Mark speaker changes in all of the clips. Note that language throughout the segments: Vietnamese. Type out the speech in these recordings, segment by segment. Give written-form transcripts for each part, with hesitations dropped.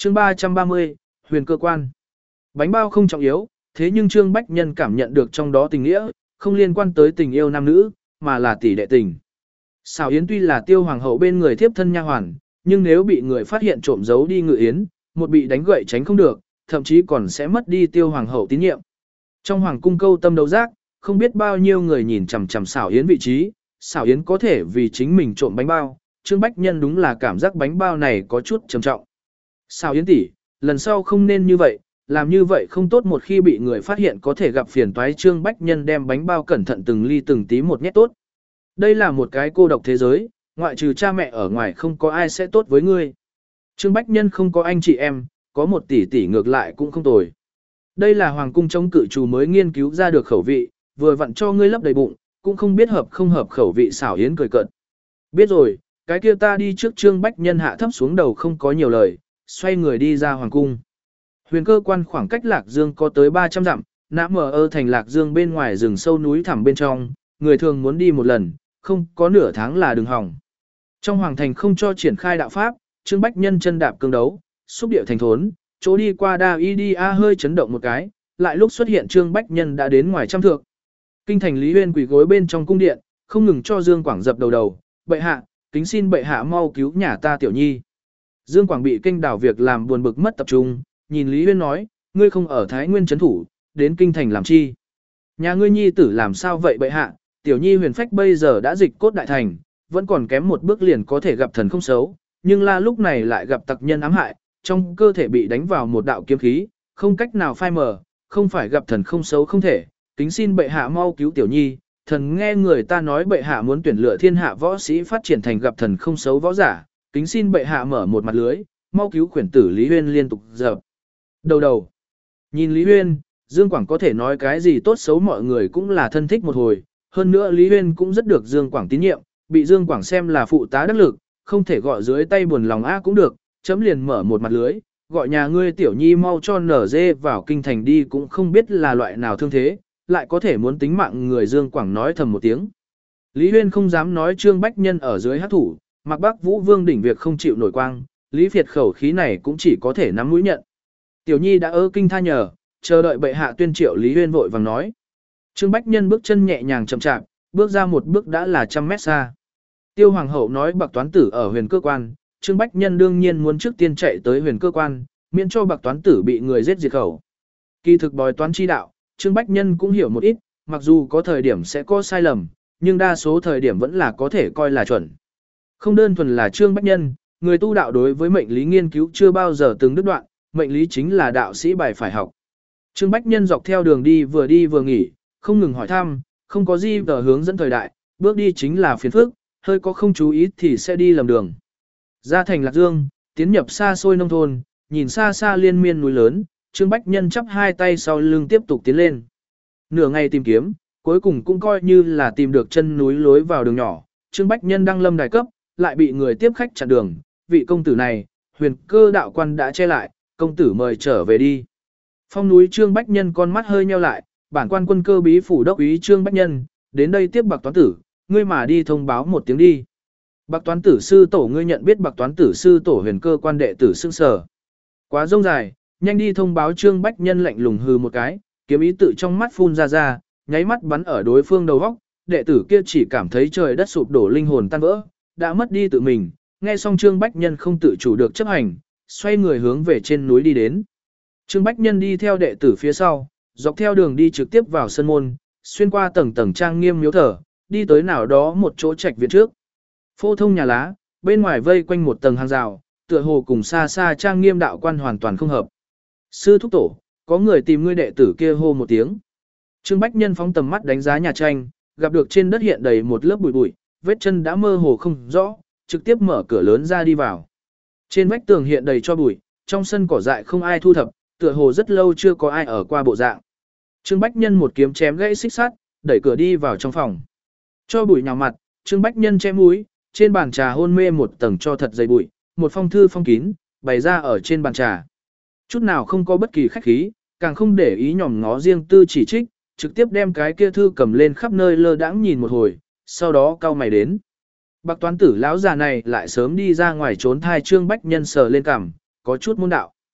Speaker 1: Chương 330, Huyền cơ quan. Bánh bao không trọng yếu, thế nhưng Trương Bách Nhân cảm nhận được trong đó tình nghĩa, không liên quan tới tình yêu nam nữ, mà là tỷ đệ tình. Xảo Yến tuy là Tiêu hoàng hậu bên người thiếp thân nha hoàn, nhưng nếu bị người phát hiện trộm giấu đi Ngự Yến, một bị đánh gậy tránh không được, thậm chí còn sẽ mất đi Tiêu hoàng hậu tín nhiệm. Trong hoàng cung câu tâm đấu giác, không biết bao nhiêu người nhìn chằm chằm Xảo Yến vị trí, Xảo Yến có thể vì chính mình trộm bánh bao, Trương Bách Nhân đúng là cảm giác bánh bao này có chút trầm trọng. Xảo Yến tỷ, lần sau không nên như vậy, làm như vậy không tốt, một khi bị người phát hiện có thể gặp phiền toái. Trương Bách Nhân đem bánh bao cẩn thận từng ly từng tí một nhét tốt. Đây là một cái cô độc thế giới, ngoại trừ cha mẹ ở ngoài không có ai sẽ tốt với ngươi. Trương Bách Nhân không có anh chị em, có một tỷ tỷ ngược lại cũng không tồi. Đây là hoàng cung chống cự trù mới nghiên cứu ra được khẩu vị, vừa vặn cho ngươi lấp đầy bụng, cũng không biết hợp không hợp khẩu vị. Xảo Yến cười cợt. Biết rồi, cái kia ta đi trước. Trương Bách Nhân hạ thấp xuống đầu không có nhiều lời, xoay người đi ra hoàng cung. Huyền cơ quan khoảng cách Lạc Dương có tới 300 dặm, nã mở ơ thành Lạc Dương bên ngoài rừng sâu núi thẳm bên trong, người thường muốn đi một lần, không có nửa tháng là đường hỏng. Trong hoàng thành không cho triển khai đạo pháp, Trương Bách Nhân chân đạp cương đấu, xúc điệu thành thốn, chỗ đi qua đa y đi a hơi chấn động một cái, lại lúc xuất hiện Trương Bách Nhân đã đến ngoài trăm thước. Kinh thành Lý Huyên quỳ gối bên trong cung điện, không ngừng cho Dương Quảng dập đầu, bệ hạ, kính xin bệ hạ mau cứu nhà ta tiểu nhi. Dương Quảng bị kinh đảo việc làm buồn bực mất tập trung, nhìn Lý Huyên nói, ngươi không ở Thái Nguyên trấn thủ, đến kinh thành làm chi? Nhà ngươi nhi tử làm sao vậy bệ hạ? Tiểu nhi huyền phách bây giờ đã dịch cốt đại thành, vẫn còn kém một bước liền có thể gặp thần không xấu, nhưng la lúc này lại gặp tặc nhân ám hại, trong cơ thể bị đánh vào một đạo kiếm khí, không cách nào phai mờ, không phải gặp thần không xấu không thể, kính xin bệ hạ mau cứu tiểu nhi. Thần nghe người ta nói bệ hạ muốn tuyển lựa thiên hạ võ sĩ phát triển thành gặp thần không xấu võ giả, kính xin bệ hạ mở một mặt lưới, mau cứu khuyển tử. Lý Huyên liên tục dập đầu. Nhìn Lý Huyên, Dương Quảng có thể nói cái gì tốt xấu mọi người cũng là thân thích một hồi, hơn nữa Lý Huyên cũng rất được Dương Quảng tín nhiệm, bị Dương Quảng xem là phụ tá đắc lực, không thể gọi dưới tay buồn lòng cũng được, chấm liền mở một mặt lưới, gọi nhà ngươi tiểu nhi mau cho nở dê vào kinh thành đi, cũng không biết là loại nào thương thế, lại có thể muốn tính mạng người. Dương Quảng nói thầm một tiếng. Lý Huyên không dám nói Trương Bách Nhân ở dưới hát thủ, Mạc Bắc Vũ Vương đỉnh việc không chịu nổi quang, Lý Việt khẩu khí này cũng chỉ có thể nắm mũi nhận. Tiểu nhi đã ở kinh tha nhờ, chờ đợi bệ hạ tuyên triệu. Lý Huyên vội vàng nói. Trương Bách Nhân bước chân nhẹ nhàng chậm chạp, bước ra một bước đã là 100 mét xa. Tiêu hoàng hậu nói Bạc Toán Tử ở huyền cơ quan, Trương Bách Nhân đương nhiên muốn trước tiên chạy tới huyền cơ quan, miễn cho Bạc Toán Tử bị người giết diệt khẩu. Kỳ thực bói toán chi đạo, Trương Bách Nhân cũng hiểu một ít, mặc dù có thời điểm sẽ có sai lầm, nhưng đa số thời điểm vẫn là có thể coi là chuẩn. Không đơn thuần là Trương Bách Nhân, người tu đạo đối với mệnh lý nghiên cứu chưa bao giờ từng đứt đoạn, mệnh lý chính là đạo sĩ bài phải học. Trương Bách Nhân dọc theo đường đi vừa nghỉ, không ngừng hỏi thăm, không có gì tờ hướng dẫn thời đại, bước đi chính là phiền phức, hơi có không chú ý thì sẽ đi lầm đường. Ra thành Lạc Dương, tiến nhập xa xôi nông thôn, nhìn xa xa liên miên núi lớn, Trương Bách Nhân chắp hai tay sau lưng tiếp tục tiến lên. Nửa ngày tìm kiếm, cuối cùng cũng coi như là tìm được chân núi lối vào đường nhỏ, Trương Bách Nhân đăng lâm đài cấp, lại bị người tiếp khách chặn đường, vị công tử này, huyền cơ đạo quan đã che lại, công tử mời trở về đi. Phong núi Trương Bách Nhân con mắt hơi nheo lại, bản quan quân cơ bí phủ đốc úy Trương Bách Nhân, đến đây tiếp Bạc Toán Tử, ngươi mà đi thông báo một tiếng đi. Bạc Toán Tử sư tổ, ngươi nhận biết Bạc Toán Tử sư tổ huyền cơ quan đệ tử xưng sở. Quá rông dài, nhanh đi thông báo. Trương Bách Nhân lạnh lùng hừ một cái, kiếm ý tự trong mắt phun ra, nháy mắt bắn ở đối phương đầu góc, đệ tử kia chỉ cảm thấy trời đất sụp đổ, linh hồn tan vỡ, đã mất đi tự mình. Nghe xong Trương Bách Nhân không tự chủ được chấp hành, xoay người hướng về trên núi đi đến. Trương Bách Nhân đi theo đệ tử phía sau, dọc theo đường đi trực tiếp vào sân môn, xuyên qua tầng tầng trang nghiêm miếu thờ, đi tới nào đó một chỗ trạch viện trước. Phô thông nhà lá, bên ngoài vây quanh một tầng hàng rào, tựa hồ cùng xa xa trang nghiêm đạo quan hoàn toàn không hợp. Sư thúc tổ, có người tìm ngươi. Đệ tử kia hô một tiếng. Trương Bách Nhân phóng tầm mắt đánh giá nhà tranh, gặp được trên đất hiện đầy một lớp bụi, vết chân đã mơ hồ không rõ, trực tiếp mở cửa lớn ra đi vào. Trên vách tường hiện đầy cho bụi, trong sân cỏ dại không ai thu thập, tựa hồ rất lâu chưa có ai ở qua bộ dạng. Trương Bách Nhân một kiếm chém gãy xích sắt, đẩy cửa đi vào trong phòng. Cho bụi nhào mặt, Trương Bách Nhân che mũi, trên bàn trà hôn mê một tầng cho thật dày bụi, một phong thư phong kín, bày ra ở trên bàn trà. Chút nào không có bất kỳ khách khí, càng không để ý nhòm ngó riêng tư chỉ trích, trực tiếp đem cái kia thư cầm lên khắp nơi lơ đãng nhìn một hồi, sau đó cau mày đến. Bạc Toán Tử lão già này lại sớm đi ra ngoài trốn thai. Trương Bách Nhân sờ lên cằm, có chút môn đạo.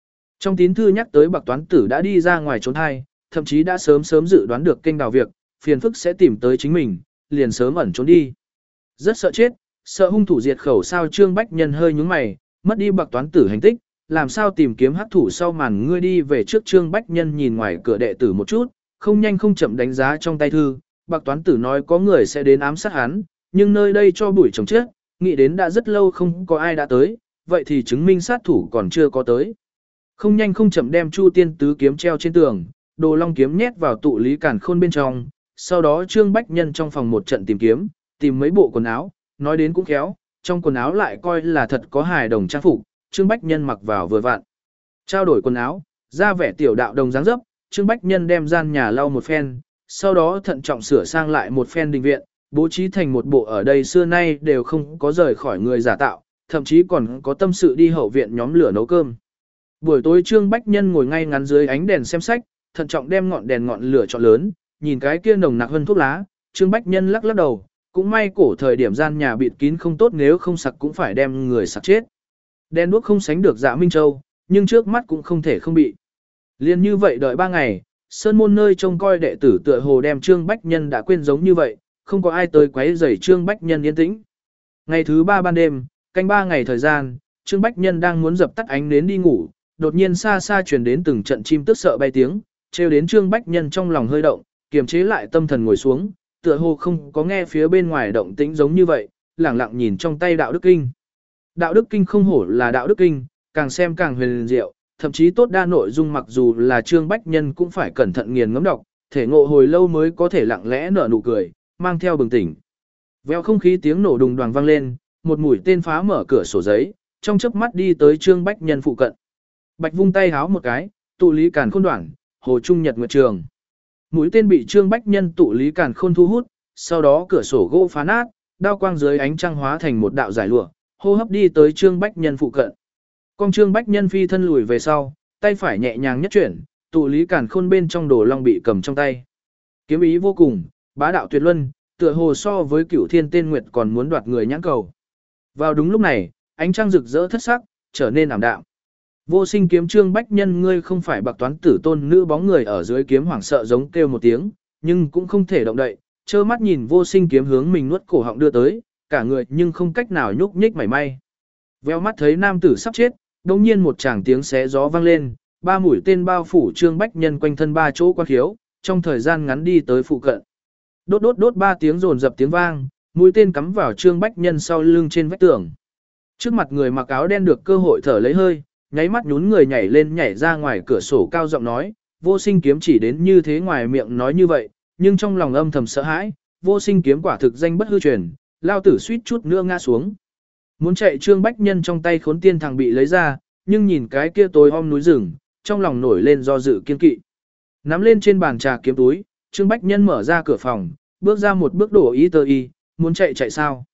Speaker 1: Trong tín thư nhắc tới Bạc Toán Tử đã đi ra ngoài trốn thai, thậm chí đã sớm sớm dự đoán được kênh đào việc, phiền phức sẽ tìm tới chính mình, liền sớm ẩn trốn đi. Rất sợ chết, sợ hung thủ diệt khẩu sao Trương Bách Nhân hơi nhướng mày, mất đi Bạc Toán Tử hành tích, làm sao tìm kiếm hắc thủ sau màn ngươi đi về trước Trương Bách Nhân nhìn ngoài cửa đệ tử một chút, không nhanh không chậm đánh giá trong tay thư, Bạc Toán Tử nói có người sẽ đến ám sát hắn, nhưng nơi đây cho bụi trồng chết, nghĩ đến đã rất lâu không có ai đã tới, vậy thì chứng minh sát thủ còn chưa có tới. Không nhanh không chậm đem Chu Tiên tứ kiếm treo trên tường, Đồ Long kiếm nhét vào tụ lý càn khôn bên trong, sau đó Trương Bách Nhân trong phòng một trận tìm kiếm, tìm mấy bộ quần áo, nói đến cũng khéo, trong quần áo lại coi là thật có hài đồng trang phục, Trương Bách Nhân mặc vào vừa vặn. Trao đổi quần áo, ra vẻ tiểu đạo đồng dáng dấp, Trương Bách Nhân đem gian nhà lau một phen, sau đó thận trọng sửa sang lại một phen đình viện, bố trí thành một bộ ở đây xưa nay đều không có rời khỏi người giả tạo, thậm chí còn có tâm sự đi hậu viện nhóm lửa nấu cơm. Buổi tối Trương Bách Nhân ngồi ngay ngắn dưới ánh đèn xem sách, thận trọng đem ngọn đèn ngọn lửa chọn lớn, nhìn cái kia nồng nặc hơn thuốc lá, Trương Bách Nhân lắc lắc đầu, cũng may cổ thời điểm gian nhà bịt kín không tốt nếu không sặc cũng phải đem người sặc chết. Đèn đuốc không sánh được Dạ Minh Châu, nhưng trước mắt cũng không thể không bị. Liên như vậy đợi 3 ngày, sơn môn nơi trông coi đệ tử tựa hồ đem Trương Bách Nhân đã quên giống như vậy, không có ai tới quấy rầy Trương Bách Nhân yên tĩnh. Ngày thứ 3 ban đêm, canh 3 ngày thời gian, Trương Bách Nhân đang muốn dập tắt ánh nến đi ngủ, đột nhiên xa xa truyền đến từng trận chim tức sợ bay tiếng, trêu đến Trương Bách Nhân trong lòng hơi động, kiềm chế lại tâm thần ngồi xuống, tựa hồ không có nghe phía bên ngoài động tĩnh giống như vậy, lẳng lặng nhìn trong tay Đạo Đức Kinh. Đạo Đức Kinh không hổ là Đạo Đức Kinh, càng xem càng huyền diệu, thậm chí tốt đa nội dung mặc dù là Trương Bách Nhân cũng phải cẩn thận nghiền ngẫm đọc, thể ngộ hồi lâu mới có thể lặng lẽ nở nụ cười, mang theo bừng tỉnh. Veo không khí tiếng nổ đùng đoàng vang lên, một mũi tên phá mở cửa sổ giấy, trong chớp mắt đi tới Trương Bách Nhân phụ cận. Bạch vung tay háo một cái, tụ lý càn khôn đoạn, hồ trung nhật nguyệt trường. Mũi tên bị Trương Bách Nhân tụ lý càn khôn thu hút, sau đó cửa sổ gỗ phá nát, đao quang dưới ánh trăng hóa thành một đạo giải lụa, hô hấp đi tới Trương Bách Nhân phụ cận. Con Trương Bách Nhân phi thân lùi về sau, tay phải nhẹ nhàng nhất chuyển, tụ lý càn khôn bên trong Đồ Long bị cầm trong tay. Kiếm ý vô cùng, bá đạo tuyệt luân, tựa hồ so với Cửu Thiên Tên Nguyệt còn muốn đoạt người nhãn cầu. Vào đúng lúc này, ánh trăng rực rỡ thất sắc, trở nên ảm đạm. Vô Sinh kiếm Trương Bách Nhân ngươi không phải Bạc Toán Tử tôn nữ bóng người ở dưới kiếm hoảng sợ giống kêu một tiếng, nhưng cũng không thể động đậy, trơ mắt nhìn Vô Sinh kiếm hướng mình nuốt cổ họng đưa tới, cả người nhưng không cách nào nhúc nhích mảy may. Veo mắt thấy nam tử sắp chết, đột nhiên một tràng tiếng xé gió vang lên, 3 mũi tên bao phủ Trương Bách Nhân quanh thân 3 chỗ quan khiếu, trong thời gian ngắn đi tới phụ cận. Đốt đốt đốt 3 tiếng rồn dập tiếng vang, mũi tên cắm vào Trương Bách Nhân sau lưng trên vách tường. Trước mặt người mặc áo đen được cơ hội thở lấy hơi, nháy mắt nhún người nhảy lên nhảy ra ngoài cửa sổ cao giọng nói, Vô Sinh kiếm chỉ đến như thế ngoài miệng nói như vậy, nhưng trong lòng âm thầm sợ hãi, Vô Sinh kiếm quả thực danh bất hư truyền, lao tử suýt chút nữa ngã xuống. Muốn chạy Trương Bách Nhân trong tay khốn tiên thằng bị lấy ra, nhưng nhìn cái kia tối om núi rừng, trong lòng nổi lên do dự kiên kỵ. Nắm lên trên bàn trà kiếm túi, Trương Bách Nhân mở ra cửa phòng, bước ra một bước đổ ý tơ y, muốn chạy chạy sao.